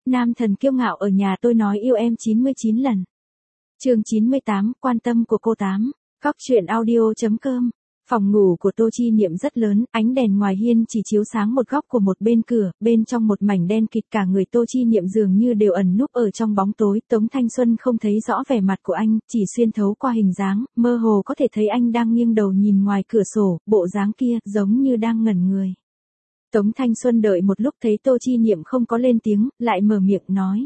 Nam thần kiêu ngạo ở nhà tôi nói yêu em 99 lần. Chương 98, quan tâm của cô Tám. Góc truyện audio.com. Phòng ngủ của Tô Chi Niệm rất lớn, ánh đèn ngoài hiên chỉ chiếu sáng một góc của một bên cửa, bên trong một mảnh đen kịt, cả người Tô Chi Niệm dường như đều ẩn núp ở trong bóng tối. Tống Thanh Xuân không thấy rõ vẻ mặt của anh, chỉ xuyên thấu qua hình dáng, mơ hồ có thể thấy anh đang nghiêng đầu nhìn ngoài cửa sổ, bộ dáng kia giống như đang ngẩn người. Tống Thanh Xuân đợi một lúc thấy Tô Chi Niệm không có lên tiếng, lại mở miệng nói: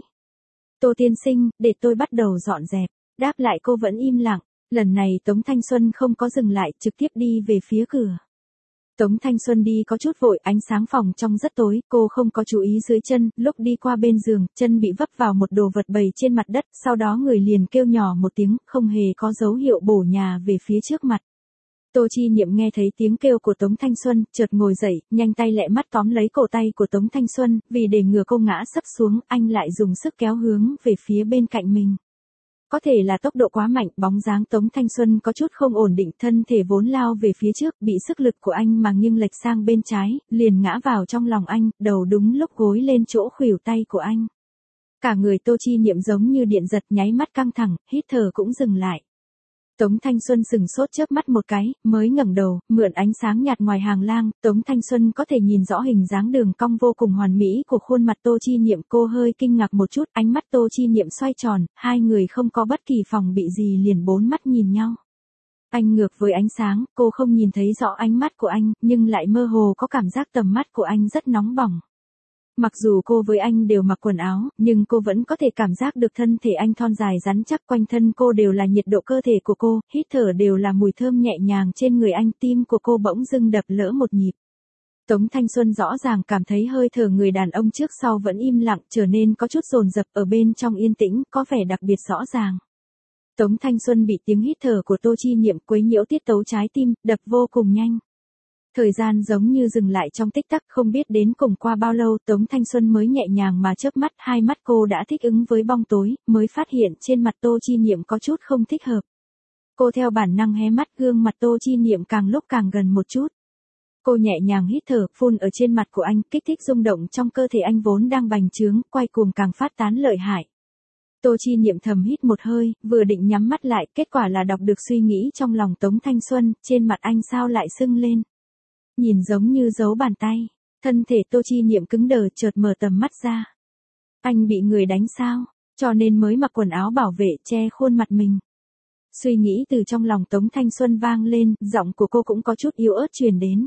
Tô tiên sinh, để tôi bắt đầu dọn dẹp. Đáp lại cô vẫn im lặng. Lần này Tống Thanh Xuân không có dừng lại, trực tiếp đi về phía cửa. Tống Thanh Xuân đi có chút vội, ánh sáng phòng trong rất tối, cô không có chú ý dưới chân, lúc đi qua bên giường, chân bị vấp vào một đồ vật bày trên mặt đất, sau đó người liền kêu nhỏ một tiếng, không hề có dấu hiệu bổ nhào về phía trước mặt. Tô Chi Niệm nghe thấy tiếng kêu của Tống Thanh Xuân, chợt ngồi dậy, nhanh tay lẹ mắt tóm lấy cổ tay của Tống Thanh Xuân, vì để ngừa cô ngã sấp xuống, anh lại dùng sức kéo hướng về phía bên cạnh mình. Có thể là tốc độ quá mạnh, bóng dáng Tống Thanh Xuân có chút không ổn định, thân thể vốn lao về phía trước, bị sức lực của anh mà nghiêng lệch sang bên trái, liền ngã vào trong lòng anh, đầu đúng lúc gối lên chỗ khuỷu tay của anh. Cả người Tô Chi Niệm giống như điện giật, nháy mắt căng thẳng, hít thở cũng dừng lại. Tống Thanh Xuân sừng sốt chớp mắt một cái, mới ngẩng đầu, mượn ánh sáng nhạt ngoài hàng lang, Tống Thanh Xuân có thể nhìn rõ hình dáng đường cong vô cùng hoàn mỹ của khuôn mặt Tô Chi Niệm. Cô hơi kinh ngạc một chút, ánh mắt Tô Chi Niệm xoay tròn, hai người không có bất kỳ phòng bị gì liền bốn mắt nhìn nhau. Anh ngược với ánh sáng, cô không nhìn thấy rõ ánh mắt của anh, nhưng lại mơ hồ có cảm giác tầm mắt của anh rất nóng bỏng. Mặc dù cô với anh đều mặc quần áo, nhưng cô vẫn có thể cảm giác được thân thể anh thon dài rắn chắc, quanh thân cô đều là nhiệt độ cơ thể của cô, hít thở đều là mùi thơm nhẹ nhàng trên người anh, tim của cô bỗng dưng đập lỡ một nhịp. Tống Thanh Xuân rõ ràng cảm thấy hơi thở người đàn ông trước sau vẫn im lặng, trở nên có chút dồn dập, ở bên trong yên tĩnh, có vẻ đặc biệt rõ ràng. Tống Thanh Xuân bị tiếng hít thở của Tô Chi Niệm quấy nhiễu tiết tấu trái tim, đập vô cùng nhanh. Thời gian giống như dừng lại trong tích tắc, không biết đến cùng qua bao lâu, Tống Thanh Xuân mới nhẹ nhàng mà chớp mắt, hai mắt cô đã thích ứng với bóng tối, mới phát hiện trên mặt Tô Chi Niệm có chút không thích hợp. Cô theo bản năng hé mắt, gương mặt Tô Chi Niệm càng lúc càng gần một chút. Cô nhẹ nhàng hít thở, phun ở trên mặt của anh, kích thích rung động trong cơ thể anh vốn đang bành trướng, quay cuồng càng phát tán lợi hại. Tô Chi Niệm thầm hít một hơi, vừa định nhắm mắt lại, kết quả là đọc được suy nghĩ trong lòng Tống Thanh Xuân, trên mặt anh sao lại sưng lên. Nhìn giống như dấu bàn tay, thân thể Tô Chi Niệm cứng đờ, chợt mở tầm mắt ra. Anh bị người đánh sao, cho nên mới mặc quần áo bảo vệ che khuôn mặt mình. Suy nghĩ từ trong lòng Tống Thanh Xuân vang lên, giọng của cô cũng có chút yếu ớt truyền đến.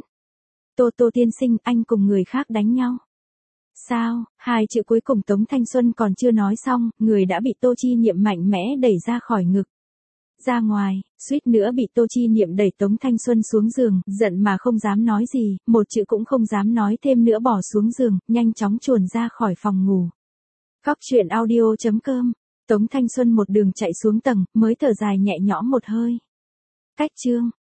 Tô tiên sinh, anh cùng người khác đánh nhau. Sao? Hai chữ cuối cùng Tống Thanh Xuân còn chưa nói xong, người đã bị Tô Chi Niệm mạnh mẽ đẩy ra khỏi ngực. Ra ngoài, suýt nữa bị Tô Chi Niệm đẩy Tống Thanh Xuân xuống giường, giận mà không dám nói gì, một chữ cũng không dám nói thêm nữa, bỏ xuống giường, nhanh chóng chuồn ra khỏi phòng ngủ. Góc truyện audio.com. Tống Thanh Xuân một đường chạy xuống tầng, mới thở dài nhẹ nhõm một hơi. Cách chương.